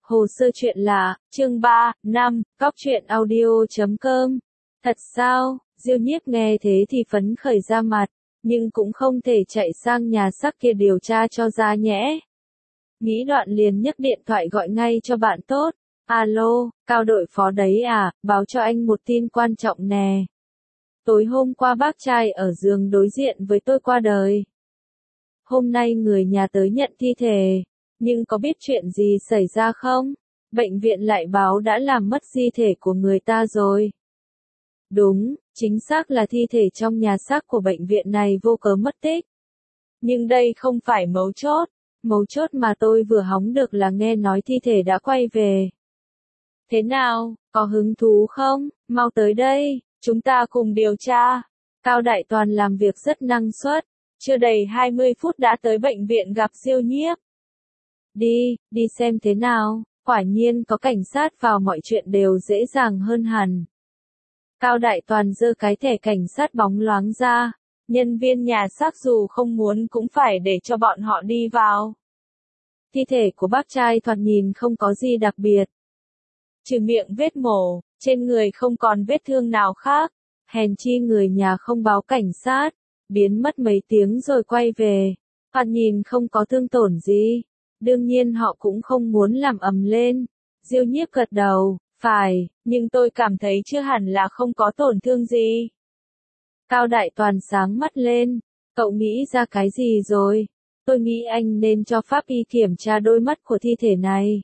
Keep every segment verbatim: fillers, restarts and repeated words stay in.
Hồ sơ chuyện lạ, chương ba, năm, cóc truyện audio chấm com. Thật sao? Diêu Nhiếp nghe thế thì phấn khởi ra mặt, nhưng cũng không thể chạy sang nhà xác kia điều tra cho ra nhẽ. Nghĩ đoạn liền nhấc điện thoại gọi ngay cho bạn tốt. Alo, Cao đội phó đấy à, báo cho anh một tin quan trọng nè. Tối hôm qua bác trai ở giường đối diện với tôi qua đời. Hôm nay người nhà tới nhận thi thể, nhưng có biết chuyện gì xảy ra không? Bệnh viện lại báo đã làm mất di thể của người ta rồi. Đúng, chính xác là thi thể trong nhà xác của bệnh viện này vô cớ mất tích. Nhưng đây không phải mấu chốt. Mấu chốt mà tôi vừa hóng được là nghe nói thi thể đã quay về. Thế nào, có hứng thú không? Mau tới đây, chúng ta cùng điều tra. Cao Đại Toàn làm việc rất năng suất, chưa đầy hai mươi phút đã tới bệnh viện gặp Diêu Nhiếp. Đi, đi xem thế nào, quả nhiên có cảnh sát vào mọi chuyện đều dễ dàng hơn hẳn. Cao Đại Toàn giơ cái thẻ cảnh sát bóng loáng ra, nhân viên nhà xác dù không muốn cũng phải để cho bọn họ đi vào. Thi thể của bác trai thoạt nhìn không có gì đặc biệt. Trừ miệng vết mổ, trên người không còn vết thương nào khác, hèn chi người nhà không báo cảnh sát, biến mất mấy tiếng rồi quay về, thoạt nhìn không có thương tổn gì. Đương nhiên họ cũng không muốn làm ầm lên. Diêu Nhiếp gật đầu, phải, nhưng tôi cảm thấy chưa hẳn là không có tổn thương gì. Cao Đại Toàn sáng mắt lên, cậu nghĩ ra cái gì rồi? Tôi nghĩ anh nên cho pháp y kiểm tra đôi mắt của thi thể này.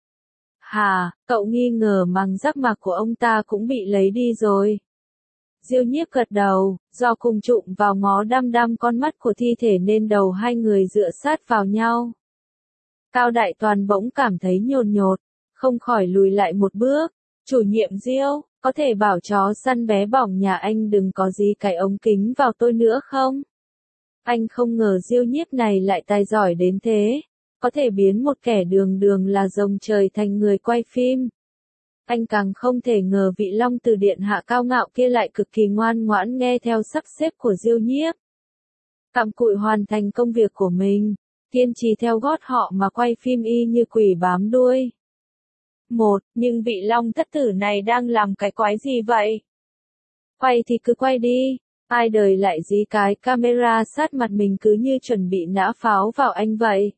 Hả, cậu nghi ngờ màng giác mạc của ông ta cũng bị lấy đi rồi. Diêu Nhiếp gật đầu, do cùng trụng vào ngó đăm đăm con mắt của thi thể nên đầu hai người dựa sát vào nhau. Cao Đại Toàn bỗng cảm thấy nhồn nhột, không khỏi lùi lại một bước. Chủ nhiệm Diêu, có thể bảo chó săn bé bỏng nhà anh đừng có gì cài ống kính vào tôi nữa không? Anh không ngờ Diêu Nhiếp này lại tài giỏi đến thế, có thể biến một kẻ đường đường là rồng trời thành người quay phim. Anh càng không thể ngờ vị long từ điện hạ cao ngạo kia lại cực kỳ ngoan ngoãn nghe theo sắp xếp của Diêu Nhiếp. Cặm cụi hoàn thành công việc của mình, kiên trì theo gót họ mà quay phim y như quỷ bám đuôi. Một, nhưng vị long thất tử này đang làm cái quái gì vậy? Quay thì cứ quay đi, ai đời lại dí cái camera sát mặt mình cứ như chuẩn bị nã pháo vào anh vậy.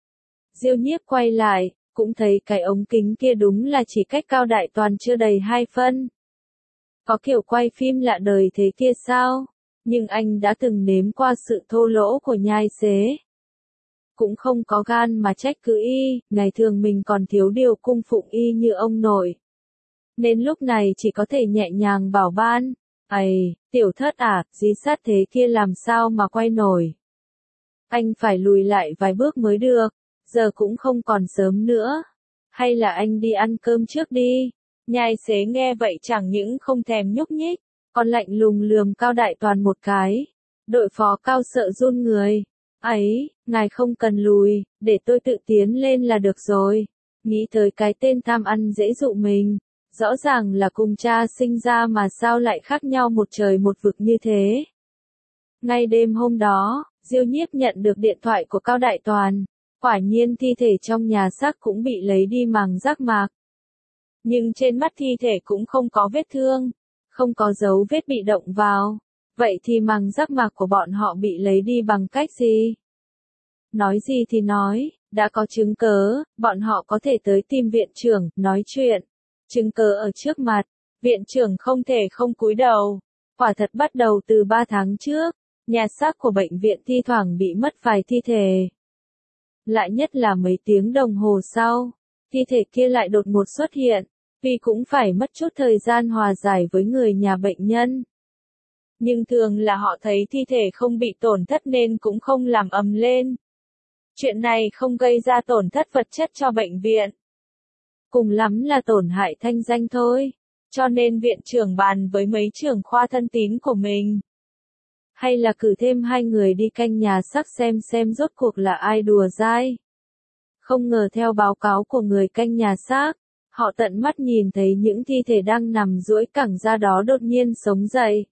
Diêu Nhiếp quay lại, cũng thấy cái ống kính kia đúng là chỉ cách Cao Đại Toàn chưa đầy hai phân. Có kiểu quay phim lạ đời thế kia sao? Nhưng anh đã từng nếm qua sự thô lỗ của nhai xế. Cũng không có gan mà trách cứ y, ngày thường mình còn thiếu điều cung phụng y như ông nội. Nên lúc này chỉ có thể nhẹ nhàng bảo ban, ầy, tiểu thất à, dí sát thế kia làm sao mà quay nổi. Anh phải lùi lại vài bước mới được, giờ cũng không còn sớm nữa. Hay là anh đi ăn cơm trước đi. Nhai xế nghe vậy chẳng những không thèm nhúc nhích, còn lạnh lùng lườm Cao Đại Toàn một cái. Đội phó Cao sợ run người. Ấy, ngài không cần lùi, để tôi tự tiến lên là được rồi. Nghĩ tới cái tên tham ăn dễ dụ mình, rõ ràng là cùng cha sinh ra mà sao lại khác nhau một trời một vực như thế. Ngay đêm hôm đó, Diêu Nhiếp nhận được điện thoại của Cao Đại Toàn, quả nhiên thi thể trong nhà xác cũng bị lấy đi màng giác mạc. Nhưng trên mắt thi thể cũng không có vết thương, không có dấu vết bị động vào. Vậy thì màng giác mạc của bọn họ bị lấy đi bằng cách gì? Nói gì thì nói, đã có chứng cớ, bọn họ có thể tới tìm viện trưởng, nói chuyện. Chứng cớ ở trước mặt, viện trưởng không thể không cúi đầu. Quả thật bắt đầu từ ba tháng trước, nhà xác của bệnh viện thi thoảng bị mất vài thi thể. Lại nhất là mấy tiếng đồng hồ sau, thi thể kia lại đột ngột xuất hiện, vì cũng phải mất chút thời gian hòa giải với người nhà bệnh nhân. Nhưng thường là họ thấy thi thể không bị tổn thất nên cũng không làm ầm lên. Chuyện này không gây ra tổn thất vật chất cho bệnh viện. Cùng lắm là tổn hại thanh danh thôi. Cho nên viện trưởng bàn với mấy trưởng khoa thân tín của mình. Hay là cử thêm hai người đi canh nhà xác xem xem rốt cuộc là ai đùa dai. Không ngờ theo báo cáo của người canh nhà xác, họ tận mắt nhìn thấy những thi thể đang nằm duỗi cẳng ra đó đột nhiên sống dậy.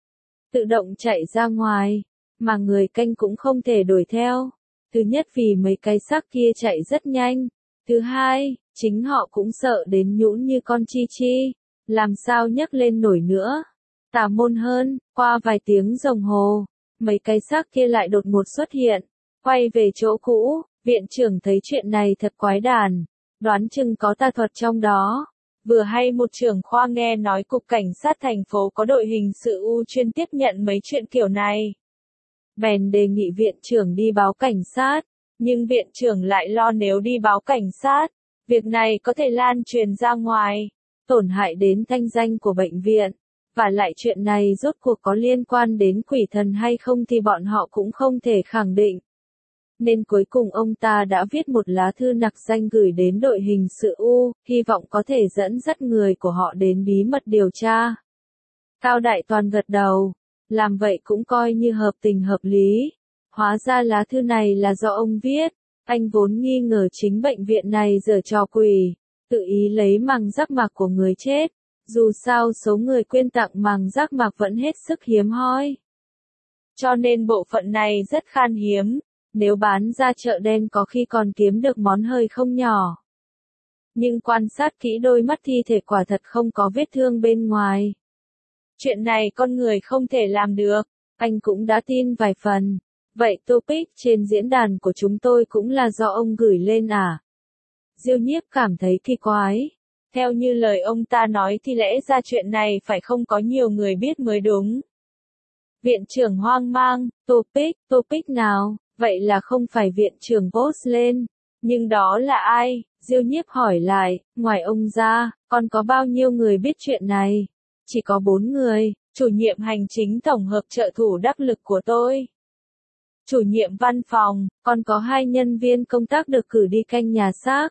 Tự động chạy ra ngoài, mà người canh cũng không thể đuổi theo. Thứ nhất vì mấy cái xác kia chạy rất nhanh, thứ hai, Chính họ cũng sợ đến nhũn như con chi chi, làm sao nhấc lên nổi nữa. Tà môn hơn, qua vài tiếng đồng hồ, mấy cái xác kia lại đột ngột xuất hiện, quay về chỗ cũ, viện trưởng thấy chuyện này thật quái đản, đoán chừng có tà thuật trong đó. Vừa hay một trưởng khoa nghe nói cục cảnh sát thành phố có đội hình sự U chuyên tiếp nhận mấy chuyện kiểu này. Bèn đề nghị viện trưởng đi báo cảnh sát, nhưng viện trưởng lại lo nếu đi báo cảnh sát, việc này có thể lan truyền ra ngoài, tổn hại đến thanh danh của bệnh viện. Và lại chuyện này rốt cuộc có liên quan đến quỷ thần hay không thì bọn họ cũng không thể khẳng định. Nên cuối cùng ông ta đã viết một lá thư nặc danh gửi đến đội hình sự U, hy vọng có thể dẫn dắt người của họ đến bí mật điều tra. Cao Đại Toàn gật đầu, làm vậy cũng coi như hợp tình hợp lý. Hóa ra lá thư này là do ông viết, anh vốn nghi ngờ chính bệnh viện này giở trò quỷ, tự ý lấy màng giác mạc của người chết. Dù sao số người quyên tặng màng giác mạc vẫn hết sức hiếm hoi. Cho nên bộ phận này rất khan hiếm, nếu bán ra chợ đen có khi còn kiếm được món hời không nhỏ. Nhưng quan sát kỹ đôi mắt thi thể quả thật không có vết thương bên ngoài. Chuyện này con người không thể làm được, anh cũng đã tin vài phần. Vậy topic trên diễn đàn của chúng tôi cũng là do ông gửi lên à? Diêu Nhiếp cảm thấy kỳ quái. Theo như lời ông ta nói thì lẽ ra chuyện này phải không có nhiều người biết mới đúng. Viện trưởng hoang mang, topic, topic nào, vậy là không phải viện trưởng post lên, nhưng đó là ai? Diêu Nhiếp hỏi lại, ngoài ông ra, còn có bao nhiêu người biết chuyện này? Chỉ có bốn người, chủ nhiệm hành chính tổng hợp trợ thủ đắc lực của tôi. Chủ nhiệm văn phòng, còn có hai nhân viên công tác được cử đi canh nhà xác.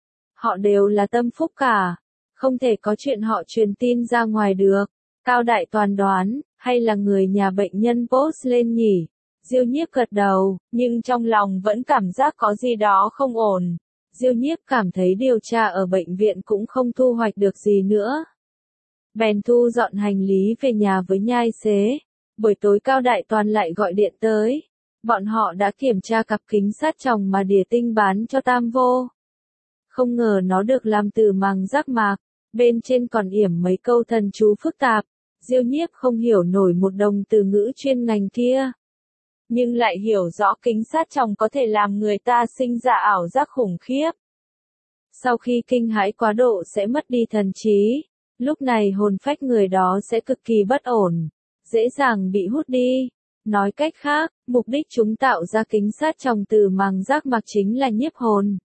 Họ đều là tâm phúc cả, không thể có chuyện họ truyền tin ra ngoài được. Cao Đại Toàn đoán, hay là người nhà bệnh nhân post lên nhỉ? Diêu Nhiếp gật đầu, nhưng trong lòng vẫn cảm giác có gì đó không ổn. Diêu Nhiếp cảm thấy điều tra ở bệnh viện cũng không thu hoạch được gì nữa. Bèn thu dọn hành lý về nhà với nhai xế. Buổi tối Cao Đại Toàn lại gọi điện tới. Bọn họ đã kiểm tra cặp kính sát tròng mà Đìa Tinh bán cho Tam Vô. Không ngờ nó được làm từ màng giác mạc, bên trên còn yểm mấy câu thần chú phức tạp. Diêu Nhiếp không hiểu nổi một đồng từ ngữ chuyên ngành kia. Nhưng lại hiểu rõ kính sát tròng có thể làm người ta sinh ra ảo giác khủng khiếp. Sau khi kinh hãi quá độ sẽ mất đi thần trí, lúc này hồn phách người đó sẽ cực kỳ bất ổn, dễ dàng bị hút đi. Nói cách khác, mục đích chúng tạo ra kính sát tròng từ màng giác mạc chính là nhiếp hồn.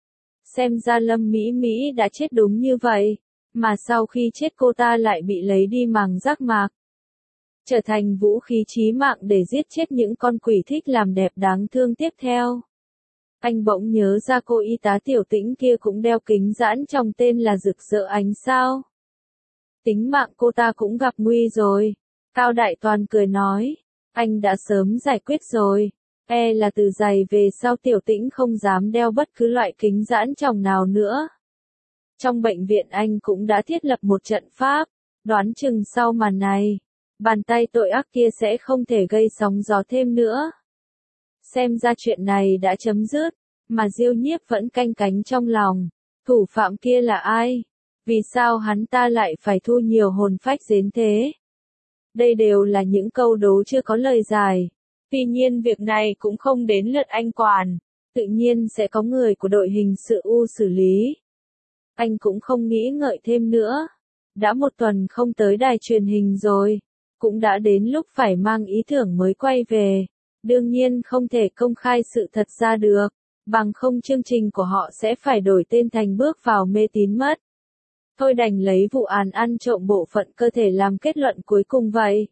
Xem ra Lâm Mỹ Mỹ đã chết đúng như vậy, mà sau khi chết cô ta lại bị lấy đi màng giác mạc, trở thành vũ khí chí mạng để giết chết những con quỷ thích làm đẹp đáng thương tiếp theo. Anh bỗng nhớ ra cô y tá Tiểu Tĩnh kia cũng đeo kính giãn trong tên là Rực Rỡ Ánh sao. Tính mạng cô ta cũng gặp nguy rồi. Cao Đại Toàn cười nói, anh đã sớm giải quyết rồi. E là từ giày về sau Tiểu Tĩnh không dám đeo bất cứ loại kính giãn tròng nào nữa. Trong bệnh viện anh cũng đã thiết lập một trận pháp, đoán chừng sau màn này, bàn tay tội ác kia sẽ không thể gây sóng gió thêm nữa. Xem ra chuyện này đã chấm dứt, mà Diêu Nhiếp vẫn canh cánh trong lòng. Thủ phạm kia là ai? Vì sao hắn ta lại phải thu nhiều hồn phách đến thế? Đây đều là những câu đố chưa có lời giải. Tuy nhiên việc này cũng không đến lượt anh quản, tự nhiên sẽ có người của đội hình sự U xử lý. Anh cũng không nghĩ ngợi thêm nữa. Đã một tuần không tới đài truyền hình rồi, cũng đã đến lúc phải mang ý tưởng mới quay về. Đương nhiên không thể công khai sự thật ra được, bằng không chương trình của họ sẽ phải đổi tên thành Bước vào mê tín mất. Thôi đành lấy vụ án ăn trộm bộ phận cơ thể làm kết luận cuối cùng vậy.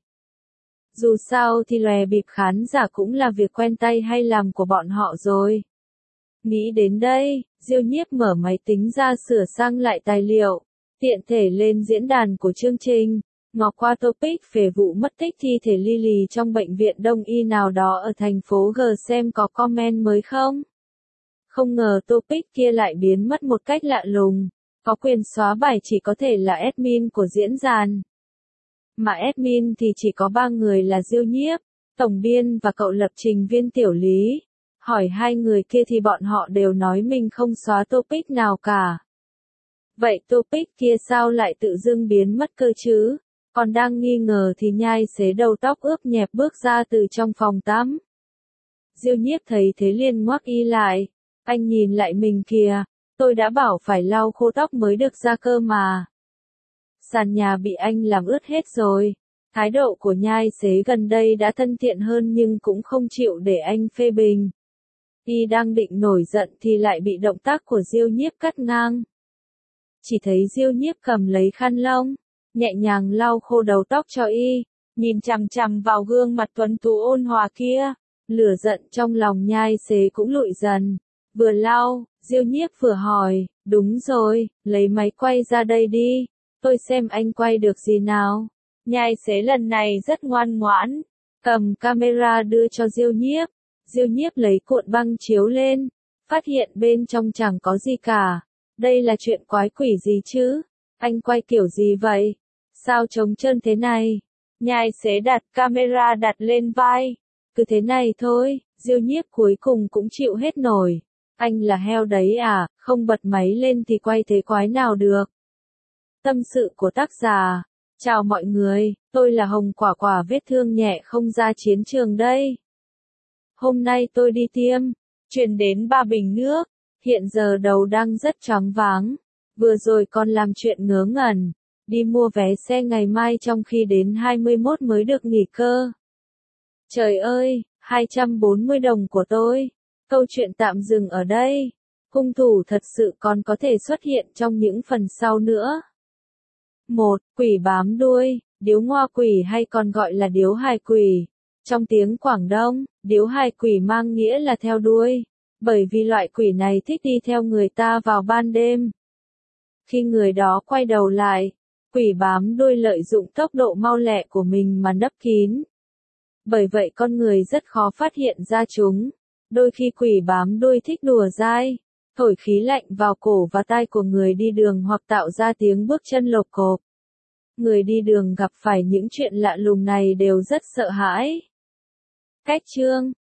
Dù sao thì lòe bịp khán giả cũng là việc quen tay hay làm của bọn họ rồi. Nghĩ đến đây, Diêu Nhiếp mở máy tính ra sửa sang lại tài liệu, tiện thể lên diễn đàn của chương trình, ngó qua topic về vụ mất tích thi thể Lily trong bệnh viện Đông y nào đó ở thành phố G xem có comment mới không. Không ngờ topic kia lại biến mất một cách lạ lùng, có quyền xóa bài chỉ có thể là admin của diễn đàn. Mà admin thì chỉ có ba người là Diêu Nhiếp, tổng biên và cậu lập trình viên Tiểu Lý. Hỏi hai người kia thì bọn họ đều nói mình không xóa topic nào cả. Vậy topic kia sao lại tự dưng biến mất cơ chứ? Còn đang nghi ngờ thì nhai xế đầu tóc ướt nhẹp bước ra từ trong phòng tắm. Diêu Nhiếp thấy thế liền ngoắc y lại. Anh nhìn lại mình kìa, tôi đã bảo phải lau khô tóc mới được ra cơ mà. Sàn nhà bị anh làm ướt hết rồi. Thái độ của nhai xế gần đây đã thân thiện hơn nhưng cũng không chịu để anh phê bình. Y đang định nổi giận thì lại bị động tác của Diêu Nhiếp cắt ngang. Chỉ thấy Diêu Nhiếp cầm lấy khăn lông, nhẹ nhàng lau khô đầu tóc cho y, nhìn chằm chằm vào gương mặt tuấn tú ôn hòa kia. Lửa giận trong lòng nhai xế cũng lụi dần. Vừa lau, Diêu Nhiếp vừa hỏi, đúng rồi, lấy máy quay ra đây đi, tôi xem anh quay được gì nào. Nhai xế lần này rất ngoan ngoãn, cầm camera đưa cho Diêu Nhiếp. Diêu Nhiếp lấy cuộn băng chiếu lên, phát hiện bên trong chẳng có gì cả. Đây là chuyện quái quỷ gì chứ? Anh quay kiểu gì vậy? Sao trống trơn thế này? Nhai xế đặt camera đặt lên vai. Cứ thế này thôi, Diêu Nhiếp cuối cùng cũng chịu hết nổi. Anh là heo đấy à, không bật máy lên thì quay thế quái nào được. Tâm sự của tác giả. Chào mọi người, tôi là Hồng Quả Quả vết thương nhẹ không ra chiến trường đây. Hôm nay tôi đi tiêm, chuyển đến ba bình nước, hiện giờ đầu đang rất choáng váng. Vừa rồi còn làm chuyện ngớ ngẩn, đi mua vé xe ngày mai trong khi đến hai mươi mốt mới được nghỉ cơ. Trời ơi, hai trăm bốn mươi đồng của tôi. Câu chuyện tạm dừng ở đây. Hung thủ thật sự còn có thể xuất hiện trong những phần sau nữa. một. Quỷ bám đuôi, điếu ngoa quỷ hay còn gọi là điếu hài quỷ. Trong tiếng Quảng Đông, điếu hài quỷ mang nghĩa là theo đuôi, bởi vì loại quỷ này thích đi theo người ta vào ban đêm. Khi người đó quay đầu lại, quỷ bám đuôi lợi dụng tốc độ mau lẹ của mình mà nấp kín. Bởi vậy con người rất khó phát hiện ra chúng. Đôi khi quỷ bám đuôi thích đùa dai, thổi khí lạnh vào cổ và tai của người đi đường hoặc tạo ra tiếng bước chân lộp cộp. Người đi đường gặp phải những chuyện lạ lùng này đều rất sợ hãi. Cách chương